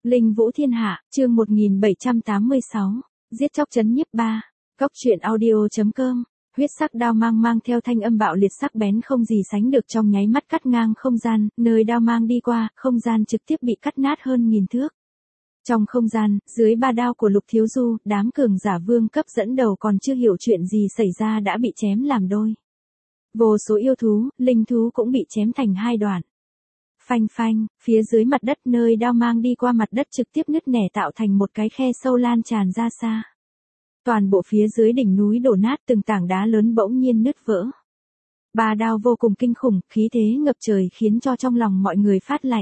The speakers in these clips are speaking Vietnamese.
Linh Vũ Thiên Hạ, chương 1786, giết chóc chấn nhiếp 3, Cóc truyện audio.com, huyết sắc đao mang mang theo thanh âm bạo liệt sắc bén không gì sánh được trong nháy mắt cắt ngang không gian, nơi đao mang đi qua, không gian trực tiếp bị cắt nát hơn 1000 thước. Trong không gian, dưới ba đao của Lục Thiếu Du, đám cường giả vương cấp dẫn đầu còn chưa hiểu chuyện gì xảy ra đã bị chém làm đôi. Vô số yêu thú, linh thú cũng bị chém thành hai đoạn. Phanh phanh, phía dưới mặt đất nơi đao mang đi qua mặt đất trực tiếp nứt nẻ tạo thành một cái khe sâu lan tràn ra xa. Toàn bộ phía dưới đỉnh núi đổ nát, từng tảng đá lớn bỗng nhiên nứt vỡ. Ba đao vô cùng kinh khủng, khí thế ngập trời khiến cho trong lòng mọi người phát lạnh.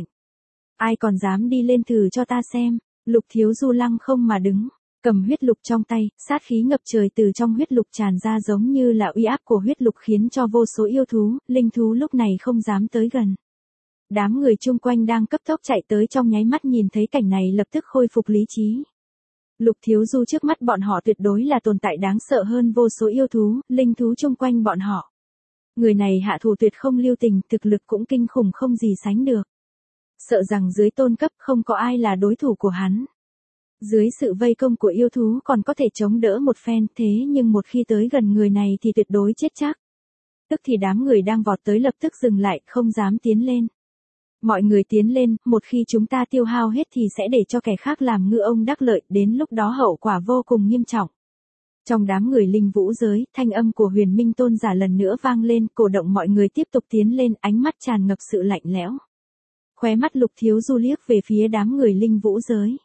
Ai còn dám đi lên thử cho ta xem. Lục Thiếu Du lăng không mà đứng, cầm huyết lục trong tay, sát khí ngập trời từ trong huyết lục tràn ra giống như là uy áp của huyết lục khiến cho vô số yêu thú, linh thú lúc này không dám tới gần. Đám người chung quanh đang cấp tốc chạy tới trong nháy mắt nhìn thấy cảnh này lập tức khôi phục lý trí. Lục Thiếu Du trước mắt bọn họ tuyệt đối là tồn tại đáng sợ hơn vô số yêu thú, linh thú chung quanh bọn họ. Người này hạ thủ tuyệt không lưu tình, thực lực cũng kinh khủng không gì sánh được. Sợ rằng dưới tôn cấp không có ai là đối thủ của hắn. Dưới sự vây công của yêu thú còn có thể chống đỡ một phen, thế nhưng một khi tới gần người này thì tuyệt đối chết chắc. Tức thì đám người đang vọt tới lập tức dừng lại, không dám tiến lên. Mọi người tiến lên, một khi chúng ta tiêu hao hết thì sẽ để cho kẻ khác làm ngư ông đắc lợi, đến lúc đó hậu quả vô cùng nghiêm trọng. Trong đám người linh vũ giới, thanh âm của Huyền Minh Tôn giả lần nữa vang lên, cổ động mọi người tiếp tục tiến lên, ánh mắt tràn ngập sự lạnh lẽo. Khóe mắt Lục Thiếu Du liếc về phía đám người linh vũ giới.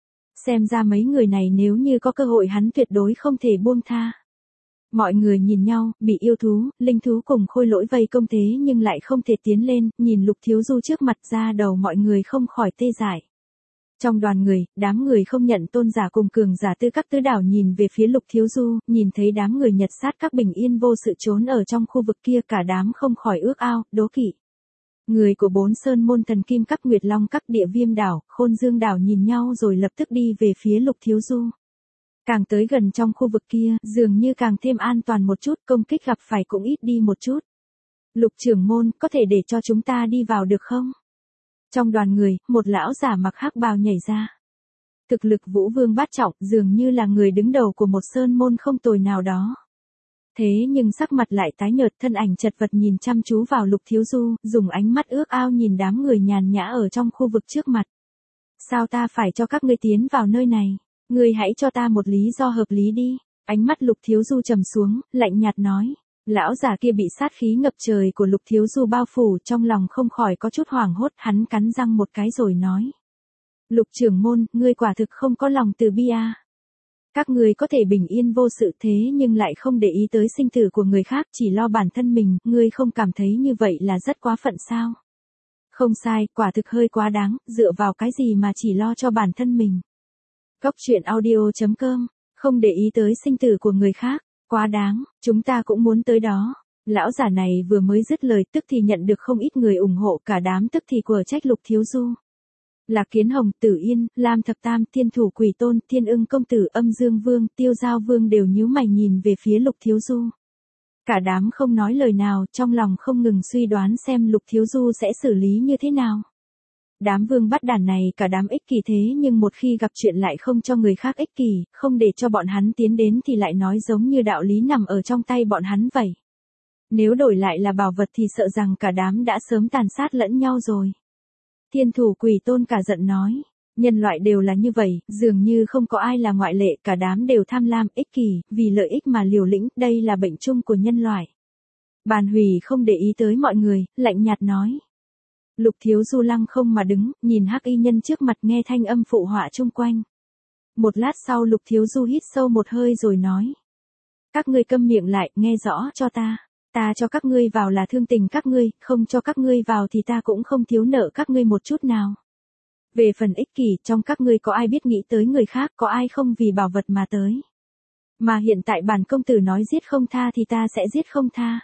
Xem ra mấy người này nếu như có cơ hội hắn tuyệt đối không thể buông tha. Mọi người nhìn nhau, bị yêu thú, linh thú cùng khôi lỗi vây công thế nhưng lại không thể tiến lên, nhìn Lục Thiếu Du trước mặt ra đầu mọi người không khỏi tê dại. Trong đoàn người, đám người không nhận tôn giả cùng cường giả tư các tứ đảo nhìn về phía Lục Thiếu Du, nhìn thấy đám người Nhật sát các bình yên vô sự trốn ở trong khu vực kia, cả đám không khỏi ước ao, đố kỵ. Người của bốn sơn môn thần kim các, Nguyệt Long các, Địa Viêm đảo, Khôn Dương đảo nhìn nhau rồi lập tức đi về phía Lục Thiếu Du. Càng tới gần trong khu vực kia, dường như càng thêm an toàn một chút, công kích gặp phải cũng ít đi một chút. Lục trưởng môn, có thể để cho chúng ta đi vào được không? Trong đoàn người, một lão giả mặc hắc bào nhảy ra. Thực lực Vũ Vương bát trọng, dường như là người đứng đầu của một sơn môn không tồi nào đó. Thế nhưng sắc mặt lại tái nhợt, thân ảnh chật vật nhìn chăm chú vào Lục Thiếu Du, dùng ánh mắt ước ao nhìn đám người nhàn nhã ở trong khu vực trước mặt. Sao ta phải cho các ngươi tiến vào nơi này? Ngươi hãy cho ta một lý do hợp lý đi. Ánh mắt Lục Thiếu Du trầm xuống, lạnh nhạt nói. Lão già kia bị sát khí ngập trời của Lục Thiếu Du bao phủ, trong lòng không khỏi có chút hoảng hốt, hắn cắn răng một cái rồi nói. Lục trưởng môn, ngươi quả thực không có lòng từ bi à. Các ngươi có thể bình yên vô sự thế nhưng lại không để ý tới sinh tử của người khác, chỉ lo bản thân mình, ngươi không cảm thấy như vậy là rất quá phận sao? Không sai, quả thực hơi quá đáng, dựa vào cái gì mà chỉ lo cho bản thân mình. Cóc truyện audio.com, không để ý tới sinh tử của người khác, quá đáng, chúng ta cũng muốn tới đó. Lão giả này vừa mới dứt lời tức thì nhận được không ít người ủng hộ, cả đám tức thì quở trách Lục Thiếu Du. Lạc Kiến Hồng, Tử Yên, Lam Thập Tam, Thiên Thủ Quỷ Tôn, Thiên Ưng Công Tử, Âm Dương Vương, Tiêu Giao Vương đều nhíu mày nhìn về phía Lục Thiếu Du. Cả đám không nói lời nào, trong lòng không ngừng suy đoán xem Lục Thiếu Du sẽ xử lý như thế nào. Đám vương bắt đản này cả đám ích kỷ thế nhưng một khi gặp chuyện lại không cho người khác ích kỷ, không để cho bọn hắn tiến đến thì lại nói giống như đạo lý nằm ở trong tay bọn hắn vậy. Nếu đổi lại là bảo vật thì sợ rằng cả đám đã sớm tàn sát lẫn nhau rồi. Thiên Thủ Quỷ Tôn cả giận nói, nhân loại đều là như vậy, dường như không có ai là ngoại lệ, cả đám đều tham lam, ích kỷ, vì lợi ích mà liều lĩnh, đây là bệnh chung của nhân loại. Bàn Hủy không để ý tới mọi người, lạnh nhạt nói. Lục Thiếu Du lăng không mà đứng, nhìn hắc y nhân trước mặt nghe thanh âm phụ họa chung quanh. Một lát sau Lục Thiếu Du hít sâu một hơi rồi nói. Các ngươi câm miệng lại, nghe rõ cho ta. Ta cho các ngươi vào là thương tình các ngươi, không cho các ngươi vào thì ta cũng không thiếu nợ các ngươi một chút nào. Về phần ích kỷ, trong các ngươi có ai biết nghĩ tới người khác, có ai không vì bảo vật mà tới. Mà hiện tại bản công tử nói giết không tha thì ta sẽ giết không tha.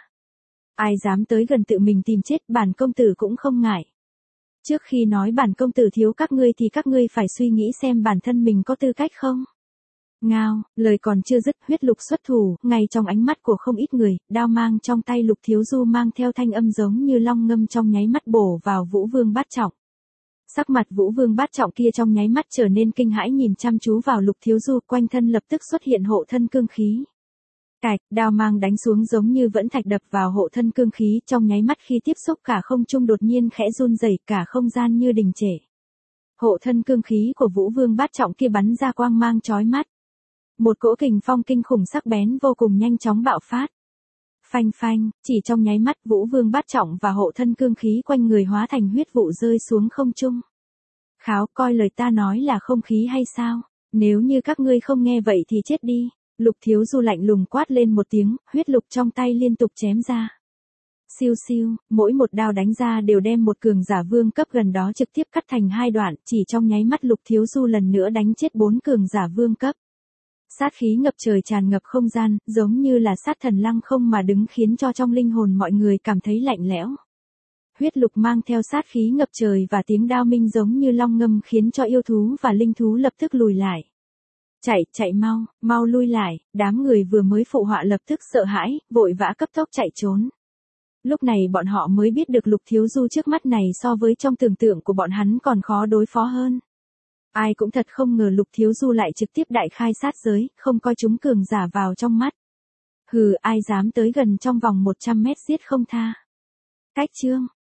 Ai dám tới gần tự mình tìm chết, bản công tử cũng không ngại. Trước khi nói bản công tử thiếu các ngươi thì các ngươi phải suy nghĩ xem bản thân mình có tư cách không. Ngao, lời còn chưa dứt, huyết lục xuất thủ, ngay trong ánh mắt của không ít người, đao mang trong tay Lục Thiếu Du mang theo thanh âm giống như long ngâm trong nháy mắt bổ vào Vũ Vương bát trọng. Sắc mặt Vũ Vương Bát Trọng kia trong nháy mắt trở nên kinh hãi nhìn chăm chú vào Lục Thiếu Du, quanh thân lập tức xuất hiện hộ thân cương khí. Cạch, đao mang đánh xuống giống như vẫn thạch đập vào hộ thân cương khí, trong nháy mắt khi tiếp xúc cả không trung đột nhiên khẽ run rẩy, cả không gian như đình trệ. Hộ thân cương khí của Vũ Vương Bát Trọng kia bắn ra quang mang chói mắt. Một cỗ kình phong kinh khủng sắc bén vô cùng nhanh chóng bạo phát. Phanh phanh, chỉ trong nháy mắt Vũ Vương Bát Trọng và hộ thân cương khí quanh người hóa thành huyết vụ rơi xuống không trung. Kháo, coi lời ta nói là không khí hay sao? Nếu như các ngươi không nghe vậy thì chết đi. Lục Thiếu Du lạnh lùng quát lên một tiếng, huyết lục trong tay liên tục chém ra. Siêu siêu, mỗi một đao đánh ra đều đem một cường giả vương cấp gần đó trực tiếp cắt thành hai đoạn, chỉ trong nháy mắt Lục Thiếu Du lần nữa đánh chết 4 cường giả vương cấp. Sát khí ngập trời tràn ngập không gian, giống như là sát thần lăng không mà đứng khiến cho trong linh hồn mọi người cảm thấy lạnh lẽo. Huyết lục mang theo sát khí ngập trời và tiếng đao minh giống như long ngâm khiến cho yêu thú và linh thú lập tức lùi lại. Chạy mau, mau lui lại, đám người vừa mới phụ họa lập tức sợ hãi, vội vã cấp tốc chạy trốn. Lúc này bọn họ mới biết được Lục Thiếu Du trước mắt này so với trong tưởng tượng của bọn hắn còn khó đối phó hơn. Ai cũng thật không ngờ Lục Thiếu Du lại trực tiếp đại khai sát giới, không coi chúng cường giả vào trong mắt. Hừ, ai dám tới gần trong vòng 100 mét giết không tha. Cách chương